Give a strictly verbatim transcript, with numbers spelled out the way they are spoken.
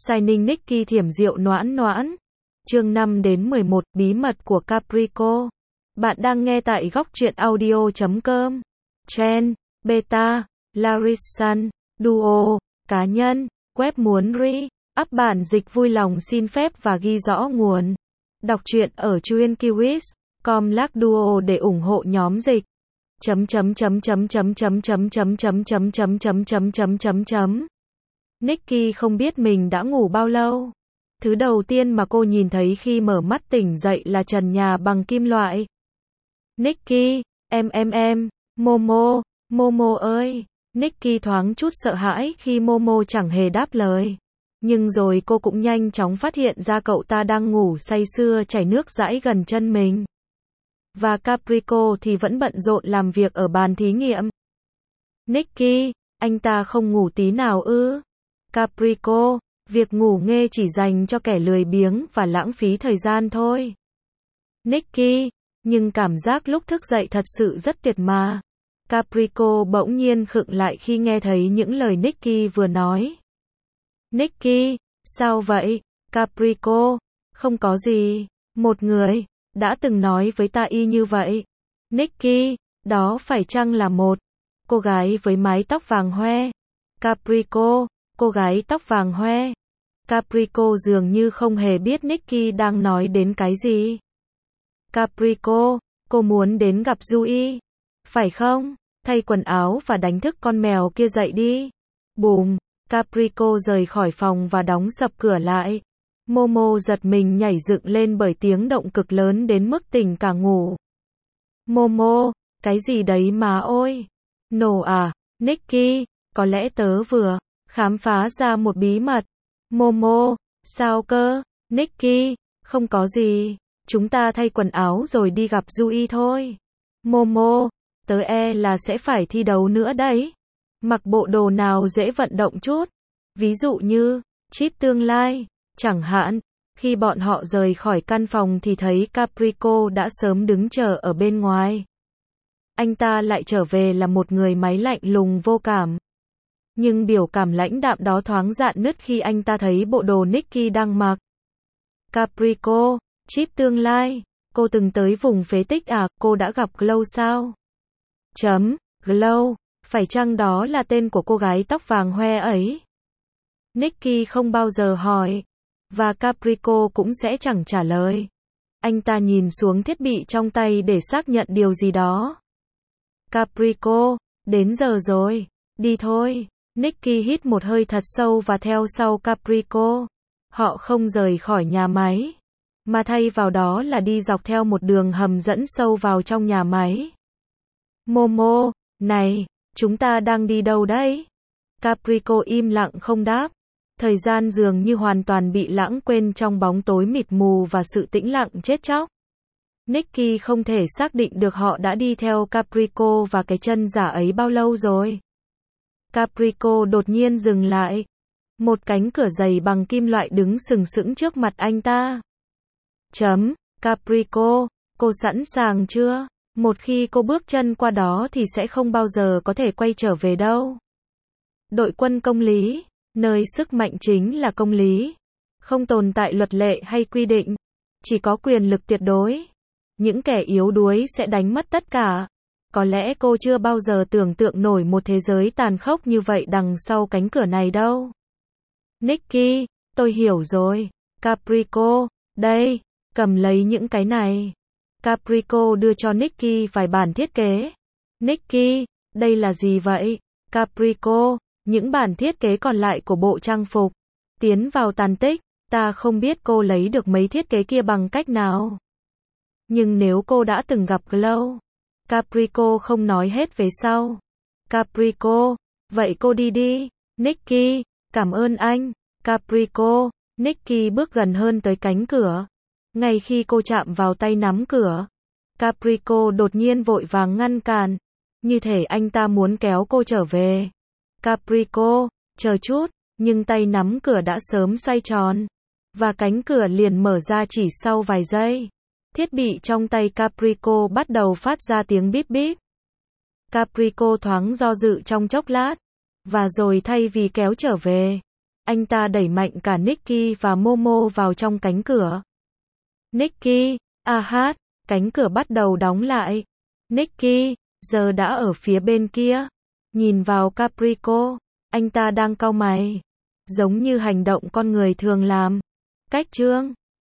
Signing Nicky thiểm rượu noãn noãn. Chương năm đến mười một, bí mật của Caprico. Bạn đang nghe tại góc truyện audio chấm com. Trend, Beta, Larisan, Duo, cá nhân, web muốn re-up bản dịch vui lòng xin phép và ghi rõ nguồn. Đọc truyện ở truyenkiwis chấm com slash duo để ủng hộ nhóm dịch. Chấm chấm chấm chấm chấm chấm chấm chấm chấm chấm chấm chấm chấm chấm chấm chấm. Nicky không biết mình đã ngủ bao lâu. Thứ đầu tiên mà cô nhìn thấy khi mở mắt tỉnh dậy là trần nhà bằng kim loại. Nicky, em em em, Momo, Momo ơi. Nicky thoáng chút sợ hãi khi Momo chẳng hề đáp lời. Nhưng rồi cô cũng nhanh chóng phát hiện ra cậu ta đang ngủ say sưa chảy nước dãi gần chân mình. Và Caprico thì vẫn bận rộn làm việc ở bàn thí nghiệm. Nicky, anh ta không ngủ tí nào ư? Caprico, việc ngủ nghê chỉ dành cho kẻ lười biếng và lãng phí thời gian thôi. Nicky, nhưng cảm giác lúc thức dậy thật sự rất tuyệt mà. Caprico bỗng nhiên khựng lại khi nghe thấy những lời Nicky vừa nói. Nicky, sao vậy? Caprico, không có gì. Một người đã từng nói với ta y như vậy. Nicky, đó phải chăng là một cô gái với mái tóc vàng hoe? Caprico, cô gái tóc vàng hoe. Caprico dường như không hề biết Nicky đang nói đến cái gì. Caprico, cô muốn đến gặp Yui, phải không? Thay quần áo và đánh thức con mèo kia dậy đi. Bùm, Caprico rời khỏi phòng và đóng sập cửa lại. Momo giật mình nhảy dựng lên bởi tiếng động cực lớn đến mức tỉnh cả ngủ. Momo, cái gì đấy mà ôi? Nổ à? Nicky, có lẽ tớ vừa khám phá ra một bí mật. Momo, sao cơ? Nicky, không có gì. Chúng ta thay quần áo rồi đi gặp Yui thôi. Momo, tớ e là sẽ phải thi đấu nữa đấy. Mặc bộ đồ nào dễ vận động chút. Ví dụ như chip tương lai. Chẳng hạn, khi bọn họ rời khỏi căn phòng thì thấy Caprico đã sớm đứng chờ ở bên ngoài. Anh ta lại trở về là một người máy lạnh lùng vô cảm. Nhưng biểu cảm lãnh đạm đó thoáng rạn nứt khi anh ta thấy bộ đồ Nicky đang mặc. Caprico, chip tương lai, cô từng tới vùng phế tích à? Cô đã gặp Glow sao? Chấm, Glow, phải chăng đó là tên của cô gái tóc vàng hoe ấy? Nicky không bao giờ hỏi. Và Caprico cũng sẽ chẳng trả lời. Anh ta nhìn xuống thiết bị trong tay để xác nhận điều gì đó. Caprico, đến giờ rồi, đi thôi. Nicky hít một hơi thật sâu và theo sau Caprico. Họ không rời khỏi nhà máy, mà thay vào đó là đi dọc theo một đường hầm dẫn sâu vào trong nhà máy. Momo, này, chúng ta đang đi đâu đấy? Caprico im lặng không đáp. Thời gian dường như hoàn toàn bị lãng quên trong bóng tối mịt mù và sự tĩnh lặng chết chóc. Nicky không thể xác định được họ đã đi theo Caprico và cái chân giả ấy bao lâu rồi. Caprico đột nhiên dừng lại. Một cánh cửa dày bằng kim loại đứng sừng sững trước mặt anh ta. Chấm, Caprico, cô sẵn sàng chưa? Một khi cô bước chân qua đó thì sẽ không bao giờ có thể quay trở về đâu. Đội quân công lý, nơi sức mạnh chính là công lý. Không tồn tại luật lệ hay quy định. Chỉ có quyền lực tuyệt đối. Những kẻ yếu đuối sẽ đánh mất tất cả. Có lẽ cô chưa bao giờ tưởng tượng nổi một thế giới tàn khốc như vậy đằng sau cánh cửa này đâu. Nicky, tôi hiểu rồi. Caprico, đây, cầm lấy những cái này. Caprico đưa cho Nicky vài bản thiết kế. Nicky, đây là gì vậy? Caprico, những bản thiết kế còn lại của bộ trang phục. Tiến vào tàn tích, ta không biết cô lấy được mấy thiết kế kia bằng cách nào. Nhưng nếu cô đã từng gặp Glow. Caprico không nói hết về sau. Caprico, vậy cô đi đi. Nicky, cảm ơn anh. Caprico, Nicky bước gần hơn tới cánh cửa. Ngay khi cô chạm vào tay nắm cửa, Caprico đột nhiên vội vàng ngăn cản. Như thể anh ta muốn kéo cô trở về. Caprico, chờ chút, nhưng tay nắm cửa đã sớm xoay tròn. Và cánh cửa liền mở ra chỉ sau vài giây. Thiết bị trong tay Caprico bắt đầu phát ra tiếng bíp bíp. Caprico thoáng do dự trong chốc lát. Và rồi thay vì kéo trở về, Anh ta đẩy mạnh cả Nicky và Momo vào trong cánh cửa. Nicky, a hát, cánh cửa bắt đầu đóng lại. Nicky, giờ đã ở phía bên kia. Nhìn vào Caprico, anh ta đang cau mày. Giống như hành động con người thường làm. Cách chương